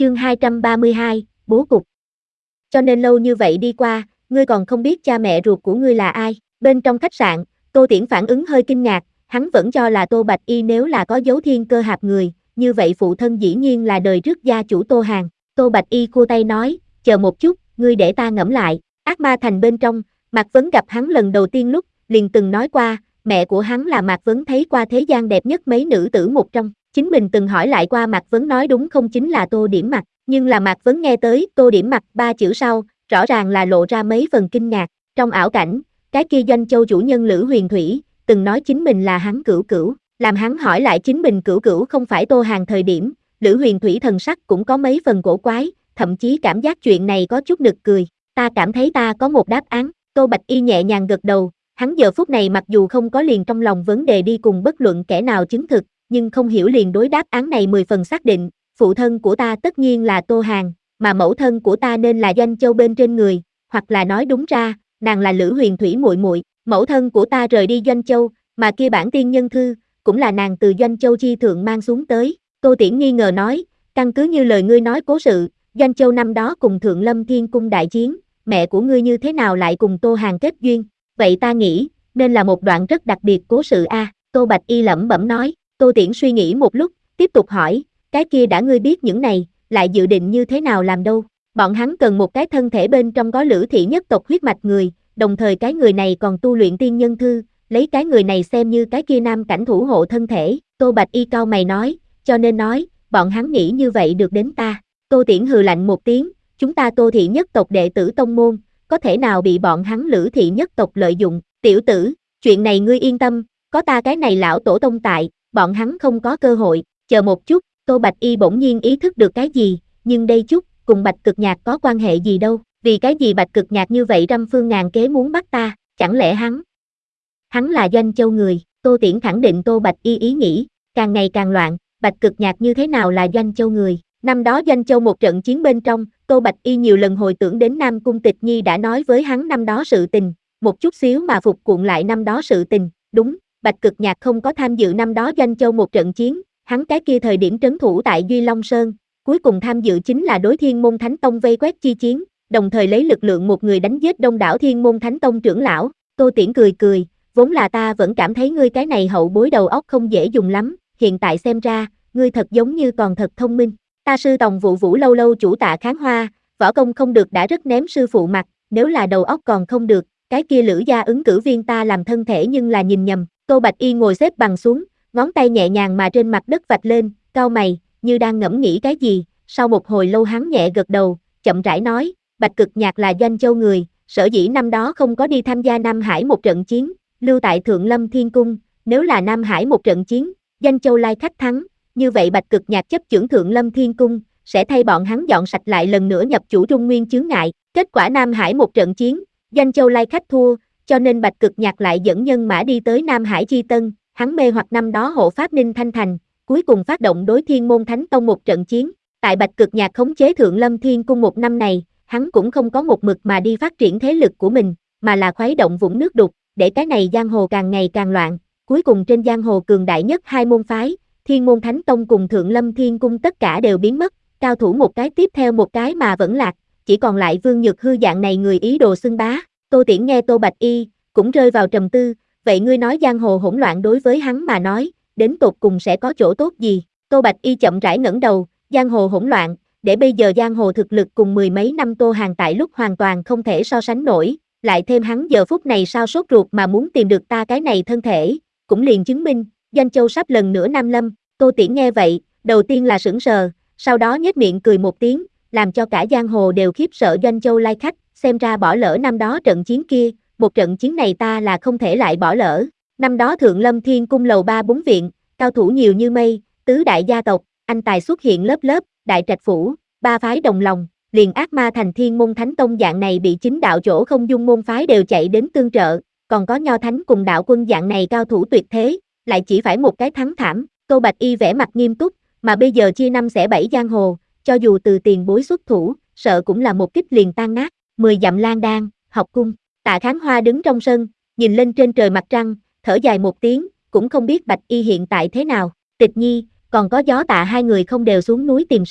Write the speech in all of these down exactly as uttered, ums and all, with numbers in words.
Chương hai trăm ba mươi hai, bố cục. Cho nên lâu như vậy đi qua, ngươi còn không biết cha mẹ ruột của ngươi là ai. Bên trong khách sạn, Tô Tiễn phản ứng hơi kinh ngạc, hắn vẫn cho là Tô Bạch Y nếu là có dấu thiên cơ hạp người, như vậy phụ thân dĩ nhiên là đời trước gia chủ Tô Hàn. Tô Bạch Y khua tay nói, chờ một chút, ngươi để ta ngẫm lại. Ác Ma Thành bên trong, Mạc Vấn gặp hắn lần đầu tiên lúc, liền từng nói qua, mẹ của hắn là Mạc Vấn thấy qua thế gian đẹp nhất mấy nữ tử một trong. Chính mình từng hỏi lại qua Mạc Vấn nói đúng không chính là Tô Điểm Mặc, nhưng là Mạc Vấn nghe tới Tô Điểm Mặc ba chữ sau, rõ ràng là lộ ra mấy phần kinh ngạc. Trong ảo cảnh, cái kia Doanh Châu chủ nhân Lữ Huyền Thủy, từng nói chính mình là hắn cửu cửu, làm hắn hỏi lại chính mình cửu cửu không phải Tô Hàn thời điểm, Lữ Huyền Thủy thần sắc cũng có mấy phần cổ quái, thậm chí cảm giác chuyện này có chút nực cười. Ta cảm thấy ta có một đáp án. Tô Bạch Y nhẹ nhàng gật đầu, hắn giờ phút này mặc dù không có liền trong lòng vấn đề đi cùng bất luận kẻ nào chứng thực, nhưng không hiểu liền đối đáp án này mười phần xác định, phụ thân của ta tất nhiên là Tô Hàn, mà mẫu thân của ta nên là Doanh Châu bên trên người, hoặc là nói đúng ra, nàng là Lữ Huyền Thủy muội muội. Mẫu thân của ta rời đi Doanh Châu, mà kia bản tiên nhân thư, cũng là nàng từ Doanh Châu chi thượng mang xuống tới. Tô Tiễn nghi ngờ nói, căn cứ như lời ngươi nói cố sự, Doanh Châu năm đó cùng Thượng Lâm Thiên Cung đại chiến, mẹ của ngươi như thế nào lại cùng Tô Hàn kết duyên, vậy ta nghĩ, nên là một đoạn rất đặc biệt cố sự a. À, Tô Bạch Y lẩm bẩm nói. Tô Tiễn suy nghĩ một lúc, tiếp tục hỏi, cái kia đã ngươi biết những này, lại dự định như thế nào làm đâu? Bọn hắn cần một cái thân thể bên trong có Lữ thị nhất tộc huyết mạch người, đồng thời cái người này còn tu luyện tiên nhân thư, lấy cái người này xem như cái kia nam cảnh thủ hộ thân thể. Tô Bạch Y cau mày nói, cho nên nói, bọn hắn nghĩ như vậy được đến ta. Tô Tiễn hừ lạnh một tiếng, chúng ta Tô thị nhất tộc đệ tử tông môn, có thể nào bị bọn hắn Lữ thị nhất tộc lợi dụng? Tiểu tử, chuyện này ngươi yên tâm, có ta cái này lão tổ tông tại, bọn hắn không có cơ hội. Chờ một chút, Tô Bạch Y bỗng nhiên ý thức được cái gì, nhưng đây chút, cùng Bạch Cực Nhạc có quan hệ gì đâu, vì cái gì Bạch Cực Nhạc như vậy trăm phương ngàn kế muốn bắt ta, chẳng lẽ hắn, hắn là Doanh Châu người? Tô Tiễn khẳng định Tô Bạch Y ý nghĩ, càng ngày càng loạn, Bạch Cực Nhạc như thế nào là Doanh Châu người? Năm đó Doanh Châu một trận chiến bên trong, Tô Bạch Y nhiều lần hồi tưởng đến Nam Cung Tịch Nhi đã nói với hắn năm đó sự tình, một chút xíu mà phục cuộn lại năm đó sự tình, đúng, Bạch Cực Nhạc không có tham dự năm đó Doanh Châu một trận chiến, hắn cái kia thời điểm trấn thủ tại Duy Long Sơn, cuối cùng tham dự chính là đối Thiên Môn Thánh Tông vây quét chi chiến, đồng thời lấy lực lượng một người đánh giết đông đảo Thiên Môn Thánh Tông trưởng lão. Tô Tiễn cười cười, vốn là ta vẫn cảm thấy ngươi cái này hậu bối đầu óc không dễ dùng lắm, hiện tại xem ra, ngươi thật giống như còn thật thông minh. Ta sư Tòng Vũ Vũ lâu lâu chủ Tạ Kháng Hoa, võ công không được đã rất ném sư phụ mặt, nếu là đầu óc còn không được, cái kia Lữ gia ứng cử viên ta làm thân thể nhưng là nhìn nhầm. Tô Bạch Y ngồi xếp bằng xuống, ngón tay nhẹ nhàng mà trên mặt đất vạch lên, cau mày, như đang ngẫm nghĩ cái gì, sau một hồi lâu hắn nhẹ gật đầu, chậm rãi nói, Bạch Cực Nhạc là Doanh Châu người, sở dĩ năm đó không có đi tham gia Nam Hải một trận chiến, lưu tại Thượng Lâm Thiên Cung, nếu là Nam Hải một trận chiến, Doanh Châu lai khách thắng, như vậy Bạch Cực Nhạc chấp chưởng Thượng Lâm Thiên Cung, sẽ thay bọn hắn dọn sạch lại lần nữa nhập chủ Trung Nguyên chướng ngại, kết quả Nam Hải một trận chiến, Doanh Châu lai khách thua, cho nên Bạch Cực Nhạc lại dẫn nhân mã đi tới Nam Hải Chi Tân, hắn mê hoặc năm đó hộ pháp Ninh Thanh Thành, cuối cùng phát động đối Thiên Môn Thánh Tông một trận chiến. Tại Bạch Cực Nhạc khống chế Thượng Lâm Thiên Cung một năm này, hắn cũng không có một mực mà đi phát triển thế lực của mình, mà là khuấy động vũng nước đục, để cái này giang hồ càng ngày càng loạn. Cuối cùng trên giang hồ cường đại nhất hai môn phái, Thiên Môn Thánh Tông cùng Thượng Lâm Thiên Cung tất cả đều biến mất, cao thủ một cái tiếp theo một cái mà vẫn lạc, chỉ còn lại Vương Nhược Hư dạng này người ý đồ xưng bá. Tô Tiễn nghe Tô Bạch Y, cũng rơi vào trầm tư, vậy ngươi nói giang hồ hỗn loạn đối với hắn mà nói, đến tột cùng sẽ có chỗ tốt gì? Tô Bạch Y chậm rãi ngẩng đầu, giang hồ hỗn loạn, để bây giờ giang hồ thực lực cùng mười mấy năm Tô Hàn tại lúc hoàn toàn không thể so sánh nổi, lại thêm hắn giờ phút này sao sốt ruột mà muốn tìm được ta cái này thân thể, cũng liền chứng minh, Doanh Châu sắp lần nữa Nam Lâm. Tô Tiễn nghe vậy, đầu tiên là sững sờ, sau đó nhếch miệng cười một tiếng, làm cho cả giang hồ đều khiếp sợ Doanh Châu lai khách, xem ra bỏ lỡ năm đó trận chiến kia, một trận chiến này ta là không thể lại bỏ lỡ. Năm đó Thượng Lâm Thiên Cung lầu ba bốn viện, cao thủ nhiều như mây, tứ đại gia tộc, anh tài xuất hiện lớp lớp, đại trạch phủ, ba phái đồng lòng, liền Ác Ma Thành Thiên Môn Thánh Tông dạng này bị chính đạo chỗ không dung môn phái đều chạy đến tương trợ, còn có Nho Thánh cùng đạo quân dạng này cao thủ tuyệt thế, lại chỉ phải một cái thắng thảm. Tô Bạch Y vẻ mặt nghiêm túc, mà bây giờ chia năm xẻ bảy giang hồ, cho dù từ tiền bối xuất thủ, sợ cũng là một kích liền tan nát. Mười dặm lan đan, học cung. Tạ Kháng Hoa đứng trong sân, nhìn lên trên trời mặt trăng, thở dài một tiếng, cũng không biết Bạch Y hiện tại thế nào. Tịch Nhi, còn có Gió Tạ hai người không đều xuống núi tìm sao?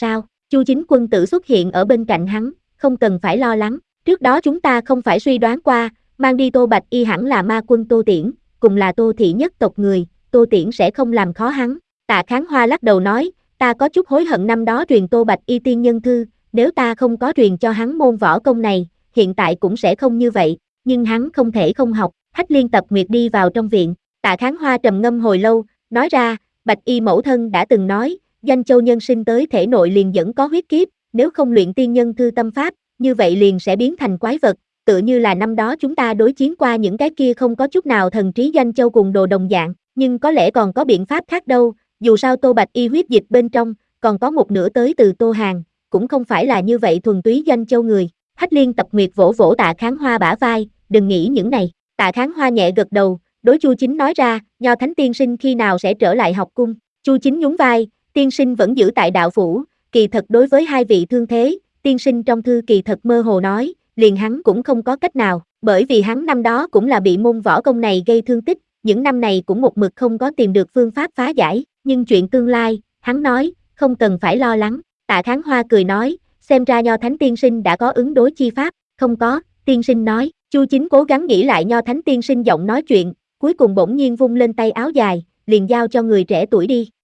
Chu Chính Quân tử xuất hiện ở bên cạnh hắn, không cần phải lo lắng. Trước đó chúng ta không phải suy đoán qua, mang đi Tô Bạch Y hẳn là ma quân Tô Tiễn, cùng là Tô thị nhất tộc người, Tô Tiễn sẽ không làm khó hắn. Tạ Kháng Hoa lắc đầu nói, ta có chút hối hận năm đó truyền Tô Bạch Y tiên nhân thư, nếu ta không có truyền cho hắn môn võ công này, hiện tại cũng sẽ không như vậy, nhưng hắn không thể không học. Hách Liên Tập Nguyệt đi vào trong viện, Tạ Kháng Hoa trầm ngâm hồi lâu, nói ra, Bạch Y mẫu thân đã từng nói, Doanh Châu nhân sinh tới thể nội liền dẫn có huyết kiếp, nếu không luyện tiên nhân thư tâm pháp, như vậy liền sẽ biến thành quái vật, tựa như là năm đó chúng ta đối chiến qua những cái kia không có chút nào thần trí Doanh Châu cùng đồ đồng dạng, nhưng có lẽ còn có biện pháp khác đâu, dù sao Tô Bạch Y huyết dịch bên trong, còn có một nửa tới từ Tô Hàn, cũng không phải là như vậy thuần túy Doanh Châu người. Hách Liên Tập Nguyệt vỗ vỗ Tạ Kháng Hoa bả vai, đừng nghĩ những này. Tạ Kháng Hoa nhẹ gật đầu, đối Chu Chính nói ra, Nho Thánh tiên sinh khi nào sẽ trở lại học cung. Chu Chính nhún vai, tiên sinh vẫn giữ tại đạo phủ, kỳ thật đối với hai vị thương thế, tiên sinh trong thư kỳ thật mơ hồ nói, liền hắn cũng không có cách nào, bởi vì hắn năm đó cũng là bị môn võ công này gây thương tích, những năm này cũng một mực không có tìm được phương pháp phá giải, nhưng chuyện tương lai, hắn nói, không cần phải lo lắng. Tạ Kháng Hoa cười nói, xem ra Nho Thánh tiên sinh đã có ứng đối chi pháp. Không có, tiên sinh nói. Chu Chính cố gắng nghĩ lại Nho Thánh tiên sinh giọng nói chuyện, cuối cùng bỗng nhiên vung lên tay áo dài, liền giao cho người trẻ tuổi đi.